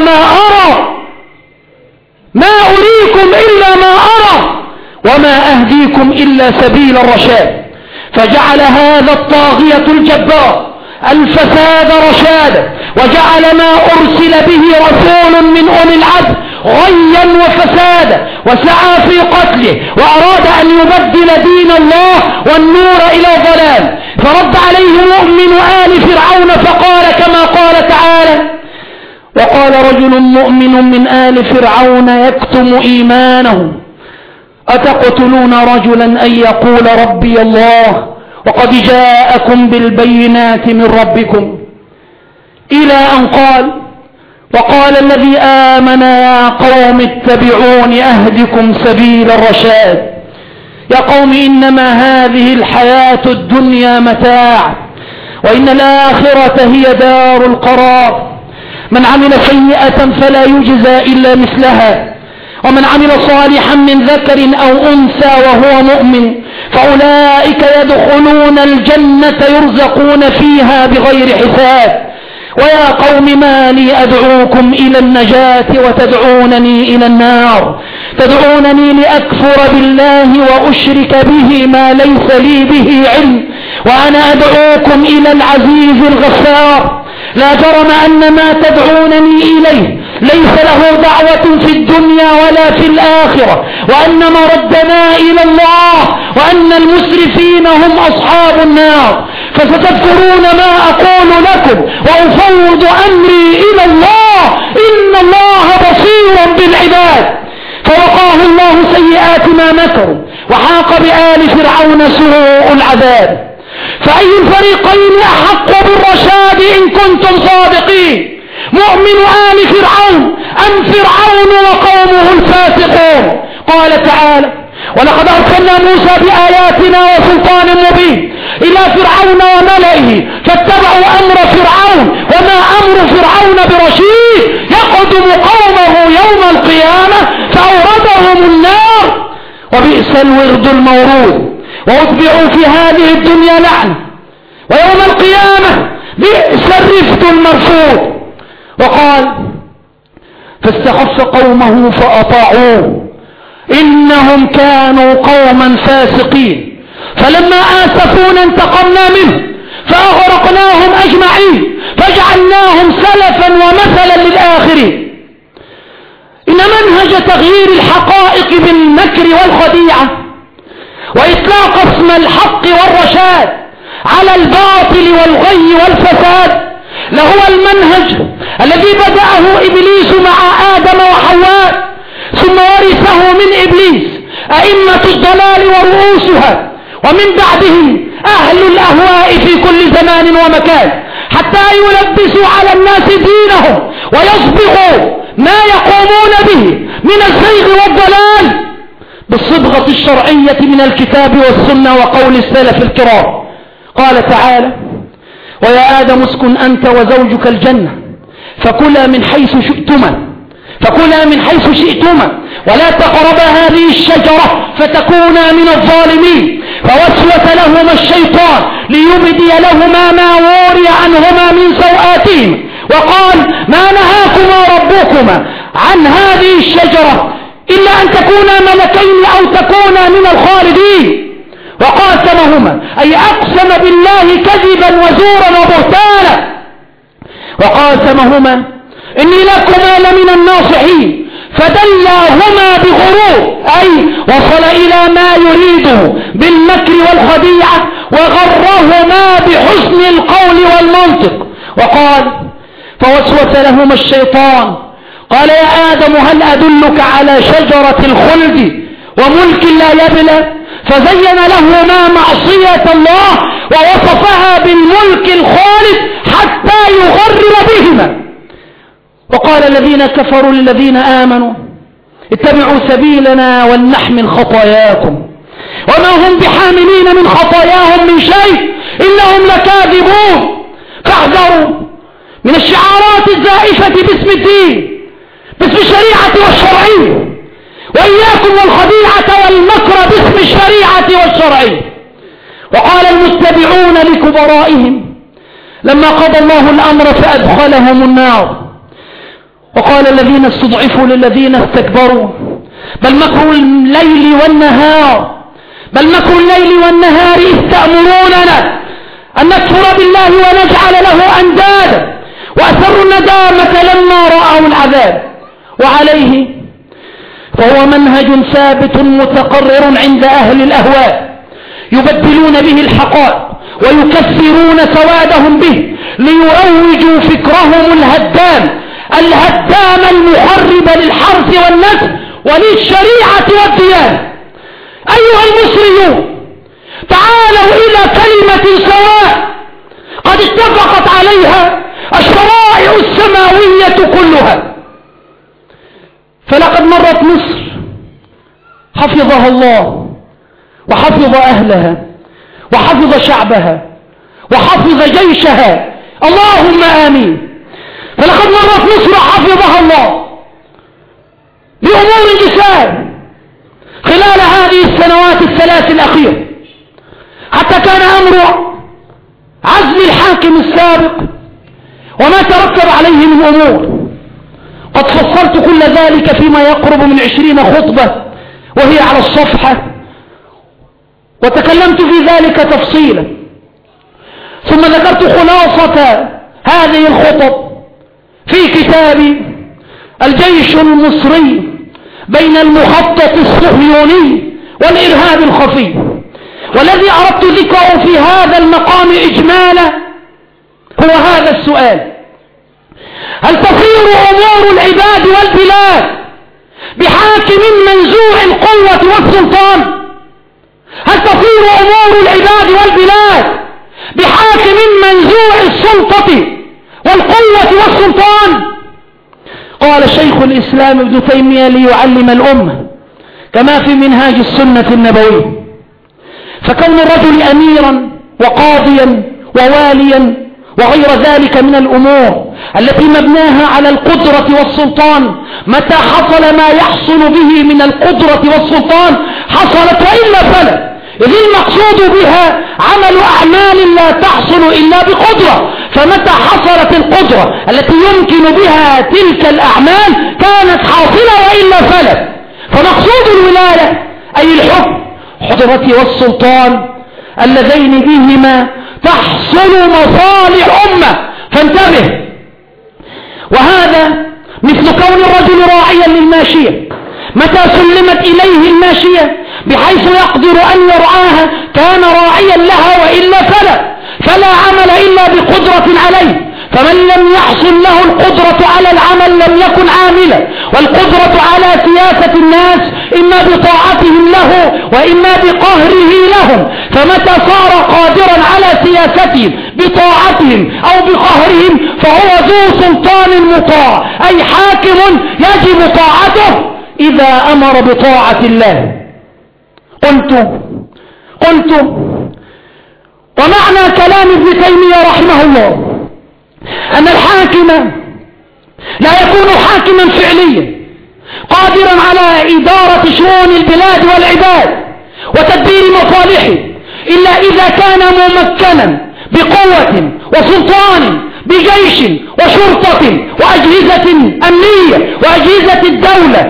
ما أرى وما أهديكم إلا سبيل الرشاد. فجعل هذا الطاغية الجبار الفساد رشادا، وجعل ما أرسل به رسول من أولي العزم غيا وفسادا، وسعى في قتله وأراد أن يبدل دين الله والنور إلى ضلال. فرد عليه مؤمن آل فرعون فقال كما قال تعالى: وقال رجل مؤمن من آل فرعون يكتم إيمانه أتقتلون رجلا أن يقول ربي الله وقد جاءكم بالبينات من ربكم، إلى أن قال: وقال الذي آمن يا قوم اتبعون أهدكم سبيل الرشاد. يا قوم إنما هذه الحياة الدنيا متاع وإن الآخرة هي دار القرار. من عمل سيئة فلا يجزى إلا مثلها، ومن عمل صالحا من ذكر أو أنثى وهو مؤمن فأولئك يدخلون الجنة يرزقون فيها بغير حساب. ويا قوم ما لي أدعوكم إلى النجاة وتدعونني إلى النار؟ تدعونني لأكفر بالله وأشرك به ما ليس لي به علم، وأنا أدعوكم إلى العزيز الغفار. لا جرم أن ما تدعونني إليه ليس له دعوة في الدنيا ولا في الآخرة، وأن مردنا إلى الله، وأن المسرفين هم أصحاب النار. فستذكرون ما أقول لكم وأفوض أمري إلى الله، إن الله بصير بالعباد. فوقاه الله سيئات ما مكروا، وحاق بآل فرعون سوء العذاب. فأي الفريقين أحق بالرشاد إن كنتم صادقين؟ مؤمن آل فرعون أم فرعون وقومه الفاسقون؟ قال تعالى: ولقد أرسلنا موسى بآياتنا وسلطان مبين إلى فرعون وملئه فاتبعوا أمر فرعون وما أمر فرعون برشيد، يقدم قومه يوم القيامة فأوردهم النار وبئس الورد المورود، وأتبعوا في هذه الدنيا لعنة، ويوم القيامة بئس الرفد المرفوض. وقال: فاستخف قومه فأطاعوه إنهم كانوا قوما فاسقين، فلما آسفونا انتقمنا منه فأغرقناهم أجمعين فجعلناهم سلفا ومثلا للآخرين. إن منهج تغيير الحقائق بالمكر والخديعة وإطلاق اسم الحق والرشاد على الباطل والغي والفساد لهو المنهج الذي بدأه إبليس مع آدم وحواء، ثم ورثه من إبليس أئمة الضلال ورؤوسها، ومن بعدهم أهل الأهواء في كل زمان ومكان، حتى يلبسوا على الناس دينهم ويصبغوا ما يقومون به من الزيغ والضلال بالصبغة الشرعية من الكتاب والسنة وقول السلف الكرام. قال تعالى: ويا آدم اسكن أنت وزوجك الجنة فكلا من حيث شئتما ولا تقربا هذه الشجرة فتكونا من الظالمين. فوسوس لهما الشيطان ليبدي لهما ما وري عنهما من سوآتهما وقال: ما نهاكما ربكما عن هذه الشجرة إلا أن تكونا ملكين أو تكونا من الخالدين. وقاسمهما أي أقسم بالله كذبا وزورا وبهتانا، وقاسمهما إني لكما لمن الناصحين، فدلاهما بغرور أي وصل إلى ما يريده بالمكر والخديعة وغرهما بحسن القول والمنطق. وقال: فوسوس لهما الشيطان قال: يا آدم هل أدلك على شجرة الخلد وملك لا يبلى؟ فزين لهما معصية الله ووصفها بالملك الخالد حتى يغرر بهما. وقال الذين كفروا للذين آمنوا اتبعوا سبيلنا ولنحمل خطاياكم وما هم بحاملين من خطاياهم من شيء إنهم لكاذبون. فاحذروا من الشعارات الزائفة باسم الدين، باسم الشريعة والشرعية، وإياكم والخديعة والمكر باسم الشريعة والشرعية. وقال المتبعون لكبرائهم لما قضى الله الأمر فأدخلهم النار. وقال الذين استضعفوا للذين استكبروا بل مكر الليل والنهار إذ تأمروننا أن نكفر بالله ونجعل له أندادا وأسروا الندامة لما رأوا العذاب. وعليه فهو منهج ثابت متقرر عند أهل الأهواء يبدلون به الحقائق ويكسرون سوادهم به ليروجوا فكرهم الهدام المخرب للحرث والنسل وللشريعة والديانة. أيها المصريون، تعالوا إلى كلمة سواء قد اتفقت عليها الشرائع السماوية كلها. فلقد مرت مصر حفظها الله وحفظ أهلها وحفظ شعبها وحفظ جيشها، اللهم آمين. فلقد مرت مصر حفظها الله بأمور جسام خلال هذه السنوات الثلاث الأخيرة، حتى كان أمر عزل الحاكم السابق وما ترتب عليه من أمور. قد فصلت كل ذلك فيما يقرب من 20 خطبة وهي على الصفحة، وتكلمت في ذلك تفصيلا، ثم ذكرت خلاصة هذه الخطب في كتاب الجيش المصري بين المخطط الصهيوني والإرهاب الخفي. والذي أردت ذكره في هذا المقام إجمالا هو هذا السؤال: هل تصير أمور العباد والبلاد بحاكم منزوع القوة والسلطان؟ هل تصير أمور العباد والبلاد بحاكم منزوع السلطة والقوة والسلطان؟ قال شيخ الإسلام ابن تيمية ليعلم الأمة كما في منهاج السنة النبوية: فكون الرجل أميرا وقاضيا وواليا وغير ذلك من الأمور التي مبناها على القدرة والسلطان، متى حصل ما يحصل به من القدرة والسلطان حصلت وإلا فلا، إذ المقصود بها عمل أعمال لا تحصل إلا بقدرة، فمتى حصلت القدرة التي يمكن بها تلك الأعمال كانت حاصلة وإلا فلا. فمقصود الولاية أي الحكم القدرة والسلطان اللذين بهما تحصل مصالح أمة، فانتبه. وهذا مثل كون الرجل راعيا للماشية، متى سلمت إليه الماشية بحيث يقدر أن يرعاها كان راعيا لها وإلا فلا عمل إلا بقدرة عليه. فمن لم يحصل له القدرة على العمل لم يكن عاملا، والقدرة على سياسة الناس إما بطاعتهم له وإما بقهره لهم، فمتى صار قادرا على سياستهم بطاعتهم أو بقهرهم فهو ذو سلطان مطاع، أي حاكم يجب طاعته إذا أمر بطاعة الله. قلت ومعنى كلام ابن تيمية رحمه الله أن الحاكم لا يكون حاكما فعليا قادرا على إدارة شؤون البلاد والعباد وتدبير مصالحه إلا إذا كان ممكنا بقوة وسلطان بجيش وشرطة وأجهزة أمنية وأجهزة الدولة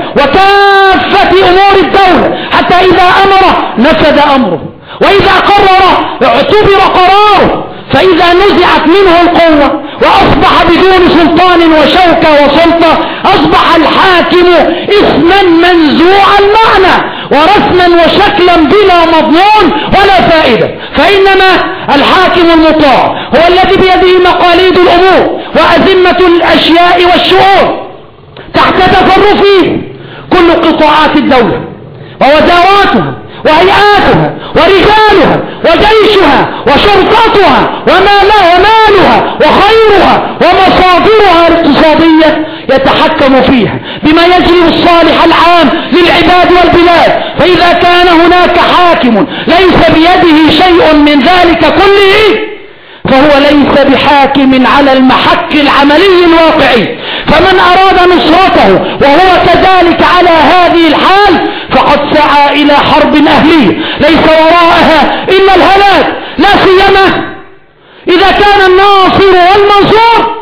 وكافة أمور الدولة، حتى إذا أمر نفذ أمره، وإذا قرر اعتبر قراره. فإذا نزعت منه القوة وأصبح بدون سلطان وشوكة وسلطة أصبح الحاكم اسما منزوع المعنى ورسما وشكلا بلا مضمون ولا فائدة. فإنما الحاكم المطاع هو الذي بيده مقاليد الأمور وأزمة الأشياء والشؤون، تحت تصرفه كل قطاعات الدولة ووزاراتها وهيئاتها ورجالها وجيشها وشرطتها ومالها وخيرها ومصادرها الاقتصادية يتحكم فيها بما يجلب الصالح العام للعباد والبلاد. فإذا كان هناك حاكم ليس بيده شيء من ذلك كله فهو ليس بحاكم على المحك العملي الواقعي. فمن أراد نصرته وهو كذلك على هذه الحال فقد سعى إلى حرب أهلية ليس وراءها إلا الهلاك، لا سيما إذا كان الناصر والمنصور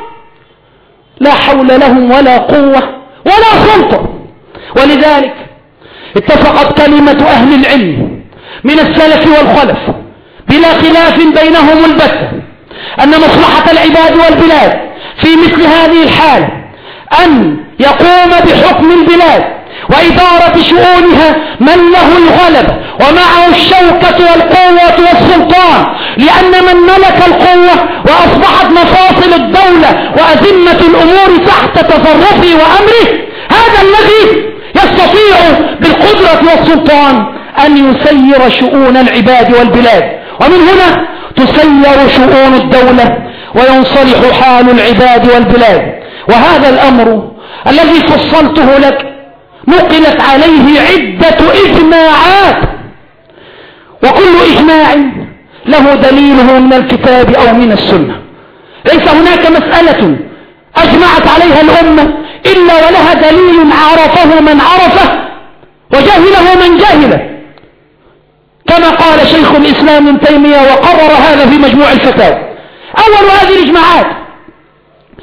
لا حول لهم ولا قوة ولا سلطة. ولذلك اتفقت كلمة أهل العلم من السلف والخلف بلا خلاف بينهم البتة أن مصلحة العباد والبلاد في مثل هذه الحالة أن يقوم بحكم البلاد وإدارة شؤونها من له الغلبة ومعه الشوكة والقوة والسلطان، لأن من ملك القوة وأصبحت مفاصل الدولة وأزمة الأمور تحت تصرفه وأمره هذا الذي يستطيع بالقدرة والسلطان أن يسير شؤون العباد والبلاد، ومن هنا تسير شؤون الدولة وينصلح حال العباد والبلاد. وهذا الأمر الذي فصلته لك نقلت عليه عدة إجماعات، وكل إجماع له دليله من الكتاب أو من السنة. ليس هناك مسألة أجمعت عليها الأمة إلا ولها دليل عرفه من عرفه وجهله من جهله، كما قال شيخ الإسلام ابن تيمية وقرر هذا في مجموع الفتاوى. أول هذه الإجماعات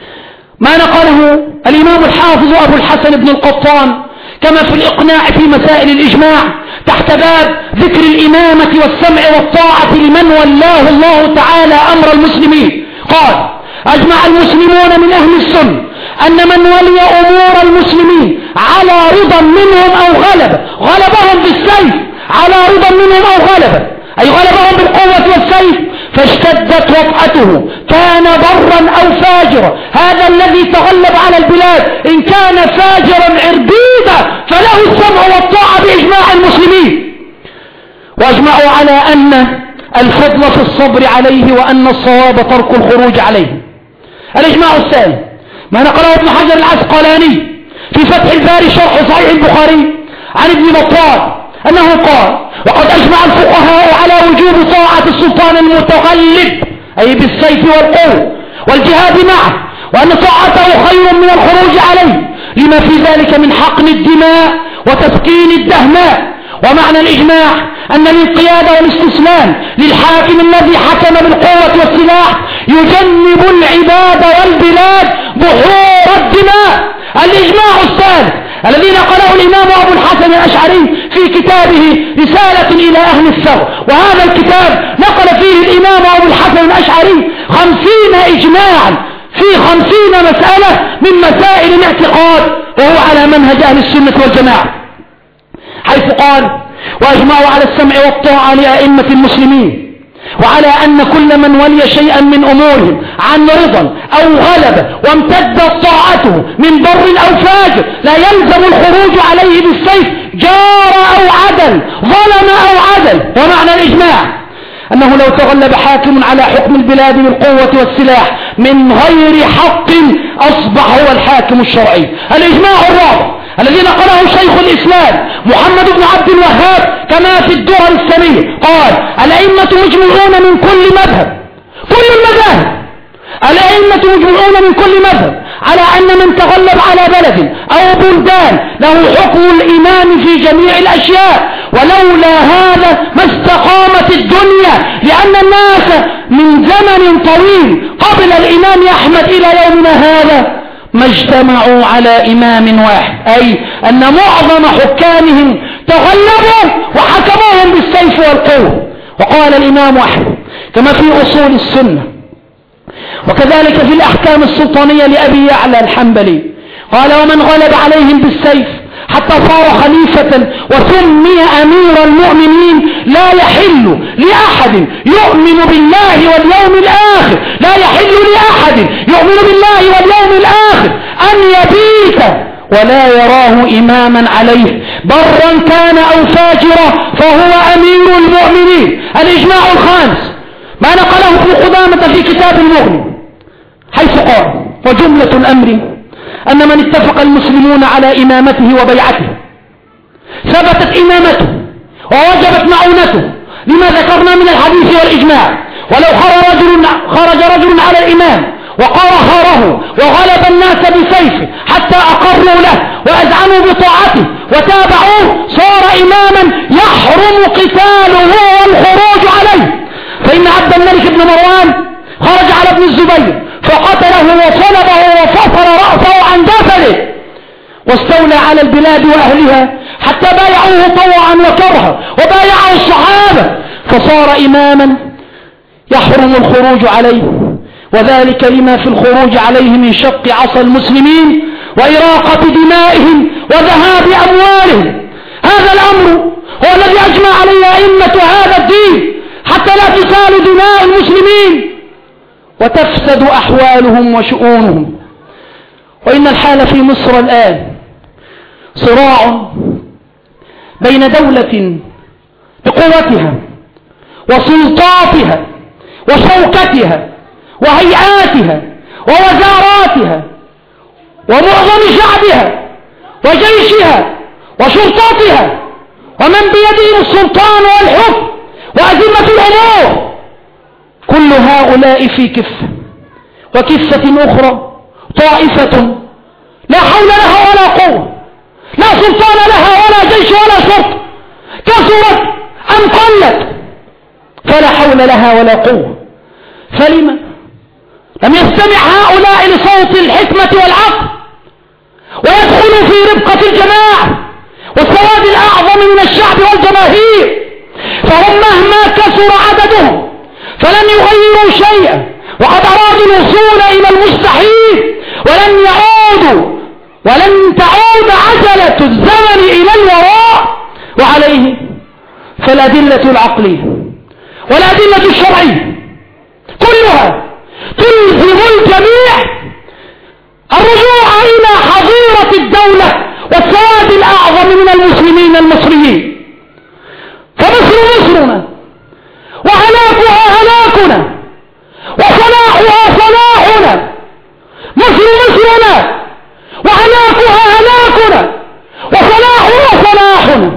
ما نقله الإمام الحافظ أبو الحسن بن القطان كما في الإقناع في مسائل الإجماع تحت باب ذكر الإمامة والسمع والطاعة لمن ولاه الله تعالى أمر المسلمين. قال: أجمع المسلمون من أهل السنة أن من ولي أمور المسلمين على رضا منهم أو غلبهم بالسيف، على رضا منهم أو أي غلبهم بالقوة والسيف، فاشتدت وطأته، كان برا أو فاجرا، هذا الذي تغلب على البلاد إن كان فاجرا عربيدا فله السمع والطاعة بإجماع المسلمين. واجمعوا على أن الفضل في الصبر عليه وأن الصواب ترك الخروج عليه. الإجماع الثاني ما نقله ابن حجر العسقلاني في فتح الباري شرح صحيح البخاري عن ابن بطال أنه قال: وقد أجمع الفقهاء على وجوب طاعة السلطان المتغلب أي بالسيف والقوة والجهاد معه، وأن طاعته خير من الخروج عليه لما في ذلك من حقن الدماء وتسكين الدهماء. ومعنى الإجماع أن الانقياد والاستسلام للحاكم الذي حكم بالقوة والسلاح يجنب العباد والبلاد بحور الدماء. الإجماع الثالث الذي نقله الإمام أبو الحسن الأشعري في كتابه رسالة إلى أهل الثغر، وهذا الكتاب نقل فيه الإمام أبو الحسن الأشعري 50 إجماعا في 50 مسألة من مسائل الاعتقاد، وهو على منهج أهل السنة والجماعة، حيث قال: وأجمعوا على السمع والطاعة لأئمة المسلمين، وعلى أن كل من ولي شيئا من أمورهم عن رضا أو غلبة وامتدت طاعته من بر أو فاجر لا يلزم الخروج عليه بالسيف، جار أو عدل، ظلم أو عدل. ومعنى الإجماع أنه لو تغلب حاكم على حكم البلاد بالقوة والسلاح من غير حق أصبح هو الحاكم الشرعي. الإجماع الرابع الذي نقله شيخ الإسلام محمد بن عبد الوهاب كما في الدرر السمية قال: الأئمة مجمعون من كل مذهب، كل المذاهب، الأئمة مجمعون من كل مذهب على أن من تغلب على بلد أو بلدان له حكم الإمام في جميع الأشياء، ولولا هذا ما استقامت الدنيا، لأن الناس من زمن طويل قبل الإمام أحمد إلى يومنا هذا ما اجتمعوا على إمام واحد، أي أن معظم حكامهم تغلبوا وحكموهم بالسيف والقوة. وقال الإمام أحمد كما في أصول السنة وكذلك في الأحكام السلطانية لأبي يعلى الحنبلي قال: ومن غلب عليهم بالسيف حتى صار خليفة وسمي أمير المؤمنين لا يحل لأحد يؤمن بالله واليوم الآخر، لا يحل لأحد يؤمن بالله واليوم الآخر أن يبيت ولا يراه إماما عليه برا كان أو فاجرا فهو أمير المؤمنين. الإجماع الخامس ما نقله ابن قدامة في كتاب المغني حيث قال: وجملة الأمر أن من اتفق المسلمون على إمامته وبيعته ثبتت إمامته ووجبت معونته لما ذكرنا من الحديث والإجماع. ولو خرج رجل على الإمام وقهره وغلب الناس بسيفه حتى أقروا له وأذعنوا بطاعته وتابعوه صار إماما يحرم قتاله والخروج عليه. فإن عبد الملك بن مروان خرج على ابن الزبير فقتله وصلبه وفصل رأسه عن جسده واستولى على البلاد وأهلها حتى بايعوه طوعا وكرها وبايعه الصحابة، فصار إماما يحرم الخروج عليه، وذلك لما في الخروج عليه من شق عصا المسلمين وإراقة دمائهم وذهاب أموالهم. هذا الأمر هو الذي أجمع عليه أئمة هذا الدين حتى لا تسال دماء المسلمين وتفسد أحوالهم وشؤونهم. وإن الحال في مصر الآن صراع بين دولة بقوتها وسلطاتها وشوكتها وهيئاتها ووزاراتها ومعظم شعبها وجيشها وشرطتها ومن بيدهم السلطان والحكم وأزمة الأمور، كل هؤلاء في كفة، وكفة أخرى طائفة لا حول لها ولا قوة، لا سلطان لها ولا جيش ولا شرطة، كثرت أم قلت فلا حول لها ولا قوة. فلما لم يستمع هؤلاء لصوت الحكمة والعقل ويدخلوا في ربقة الجماعة والسواد الأعظم من الشعب والجماهير، فهم مهما كثر عددهم فلن يغيروا شيئا، وقد أرادوا الوصول إلى المستحيل ولن تعود عجلة الزمن إلى الوراء. وعليه فالأدلة العقلية والأدلة الشرعية كلها تلزم الجميع الرجوع إلى حظيرة الدولة والسواد الأعظم من المسلمين المصريين. فمصر مصرنا، وهلاكها هلاكنا، وصلاحها صلاحنا. مصر مصرنا، وهلاكها هلاكنا، وصلاحها صلاحنا.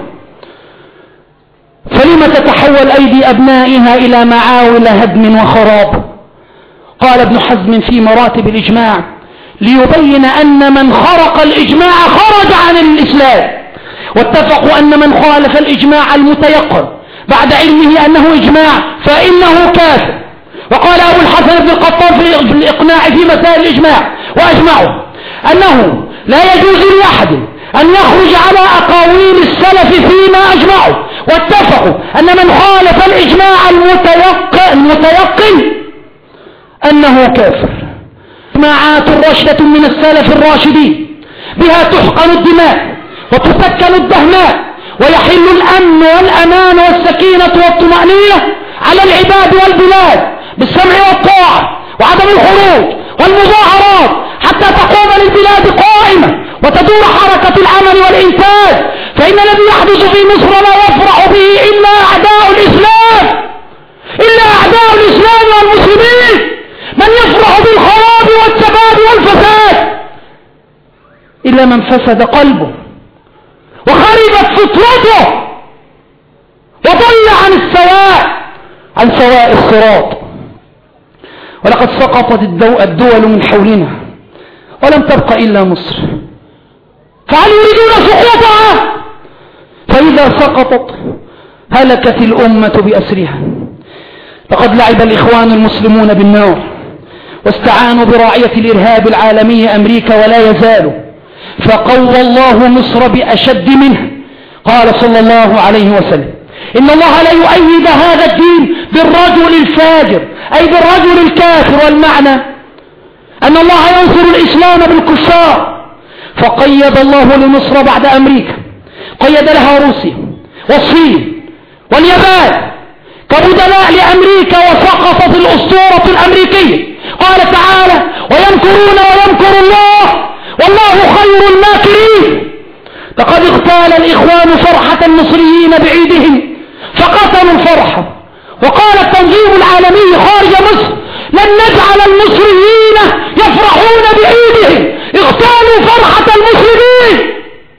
فلم تتحول أيدي أبنائها إلى معاول هدم وخراب؟ قال ابن حزم في مراتب الإجماع ليبين أن من خرق الإجماع خرج عن الإسلام، واتفقوا أن من خالف الإجماع المتيقن بعد علمه أنه إجماع فإنه كافر. وقال أبو الحسن بن القطان في الإقناع في مسائل الإجماع وأجمعوا أنه لا يجوز لأحد أن يخرج على أقاويل السلف فيما أجمعوا، واتفقوا أن من خالف الإجماع المتيقن أنه كافر. جماعات رشدة من السلف الراشدين بها تحقن الدماء وتسكن الدهماء ويحل الأمن والأمان والسكينة والطمأنينة على العباد والبلاد بالسمع والطاعة وعدم الخروج والمظاهرات حتى تقوم للبلاد قائمة وتدور حركة العمل والإنتاج. فإن الذي يحدث في مصر لا يفرح به إلا أعداء الإسلام والمسلمين. من يفرح بالخراب والسباب والفساد إلا من فسد قلبه وخربت فطرته وضل عن سواء الصراط. ولقد سقطت الدول من حولنا ولم تبق إلا مصر، فهل يريدون سقوطها؟ فإذا سقطت هلكت الأمة بأسرها. لقد لعب الإخوان المسلمون بالنار واستعانوا براعية الإرهاب العالمي أمريكا ولا يزالوا، فقوى الله مصر بأشد منه. قال صلى الله عليه وسلم إن الله لا يؤيد هذا الدين بالرجل الفاجر أي بالرجل الكافر، والمعنى أن الله ينصر الإسلام بالكفار. فقيد الله لمصر بعد أمريكا قيد لها روسيا والصين واليابان كبدلاء لأمريكا، وسقطت الأسطورة الأمريكية. قال تعالى ويمكرون ويمكر الله والله خير الماكرين. لقد اغتال الإخوان فرحة المصريين بعيدهم فقتلوا الفرحة. وقال التنظيم العالمي خارج مصر لن نجعل المصريين يفرحون بعيدهم، اغتالوا فرحة المسلمين.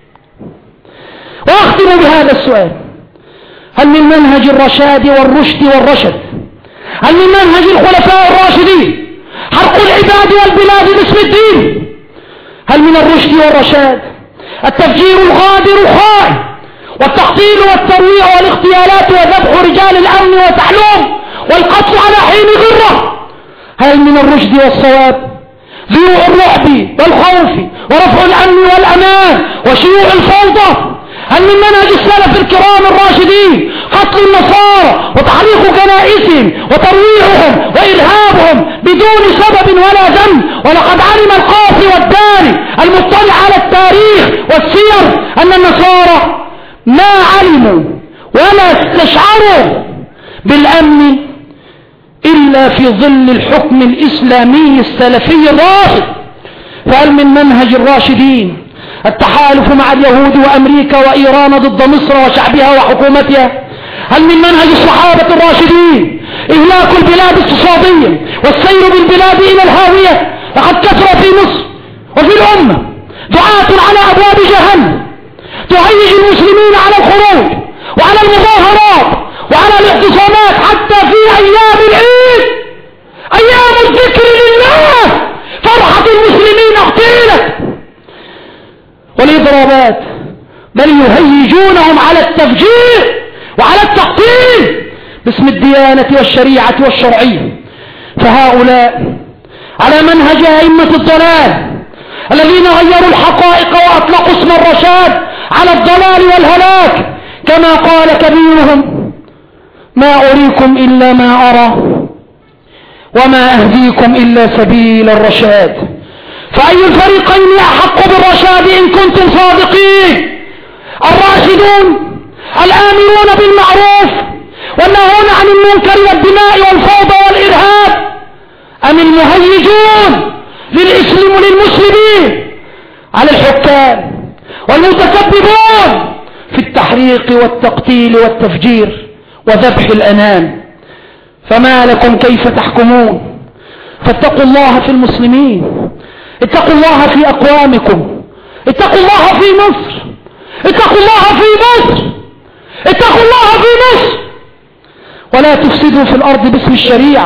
وأختم بهذا السؤال: هل من منهج الرشاد والرشد هل من منهج الخلفاء الراشدين حرق العباد والبلاد باسم الدين؟ هل من الرشد والرشاد التفجير الغادر الخائن والتقتيل والترويع والاغتيالات وذبح رجال الأمن وتعلوم والقتل على حين غرة؟ هل من الرشد والصواب ذروع الرعب والخوف ورفع الأمن والأمان وشيوع الفوضى؟ هل من منهج السلف الكرام الراشدين قتل النصارى وتحريق كنائسهم وترويعهم وإرهابهم بدون سبب ولا ذنب؟ ولقد علم القاصي والداني المطلع على التاريخ والسير أن النصارى ما علموا ولا استشعروا بالأمن إلا في ظل الحكم الإسلامي السلفي الراشد. فهل من منهج الراشدين التحالف مع اليهود وأمريكا وإيران ضد مصر وشعبها وحكومتها؟ هل من منهج الصحابة الراشدين إهلاك البلاد اقتصاديا والسير بالبلاد إلى الهاوية؟ لقد كثر في مصر وفي الأمة دعاة على أبواب جهنم تهيج المسلمين على الخروج وعلى المظاهرات وعلى الاعتصامات حتى في أيام العيد، أيام الذكر لله، فرحة المسلمين اغتيلت والإضرابات، بل يهيجونهم على التفجير وعلى التقتيل باسم الديانة والشريعة والشرعية. فهؤلاء على منهج أئمة الضلال الذين غيروا الحقائق وأطلقوا اسم الرشاد على الضلال والهلاك، كما قال كبيرهم: ما أريكم إلا ما أرى وما أهديكم إلا سبيل الرشاد. فأي الفريقين أحق بالرشاد إن كنتم صادقين؟ الراشدون الآمرون بالمعروف والنهون عن المنكر والدماء والفوضى والإرهاب، أم المهيجون للمسلمين على الحكام والمتسببون في التحريق والتقتيل والتفجير وذبح الأنام؟ فما لكم كيف تحكمون؟ فاتقوا الله في المسلمين، اتقوا الله في أقوامكم، اتقوا الله في مصر، اتقوا الله في مصر، اتقوا الله في مصر، ولا تفسدوا في الأرض باسم الشريعة.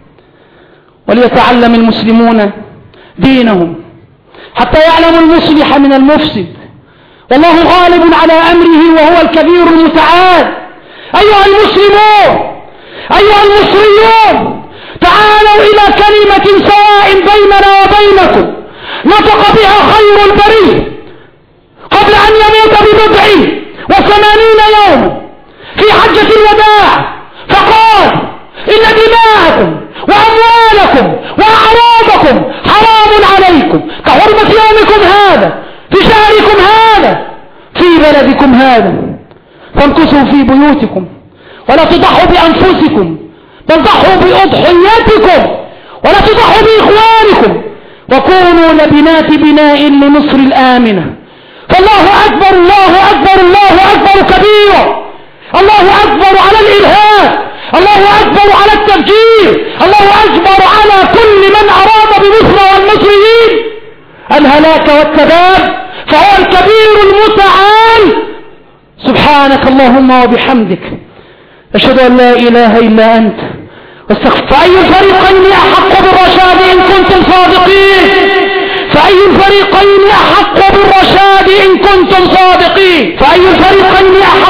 وليتعلم المسلمون دينهم حتى يعلموا المصلح من المفسد، والله غالب على أمره وهو الكبير المتعال. أيها المسلمون، أيها المصريون، تعالوا إلى كلمة سواء بيننا وبينكم نطق بها خير البرية قبل أن يموت ب89 يوما في حجة الوداع، فقال: إن دماءكم وأموالكم وأعراضكم حرام عليكم كحرمة يومكم هذا في شهركم هذا في بلدكم هذا، فامكثوا في بيوتكم ولا تضحوا بأنفسكم، بل ضحوا بأضحياتكم، ولا تضحوا بإخوانكم، وكونوا لبنات بناء لمصر الآمنة. فالله أكبر، الله أكبر، الله أكبر كبيرا، الله أكبر على الإرهاب، الله أكبر على التفجير، الله أكبر على كل من أراد بمصر والمصريين الهلاك والتباب، فهو الكبير المتعال. سبحانك اللهم وبحمدك، أشهد أن لا إله إلا أنت، واستغفر. فأي الفريقين أحق بالرشاد إن كنتم صادقين؟ فأي الفريقين أحق بالرشاد إن كنتم صادقين؟ فأي الفريقين أحق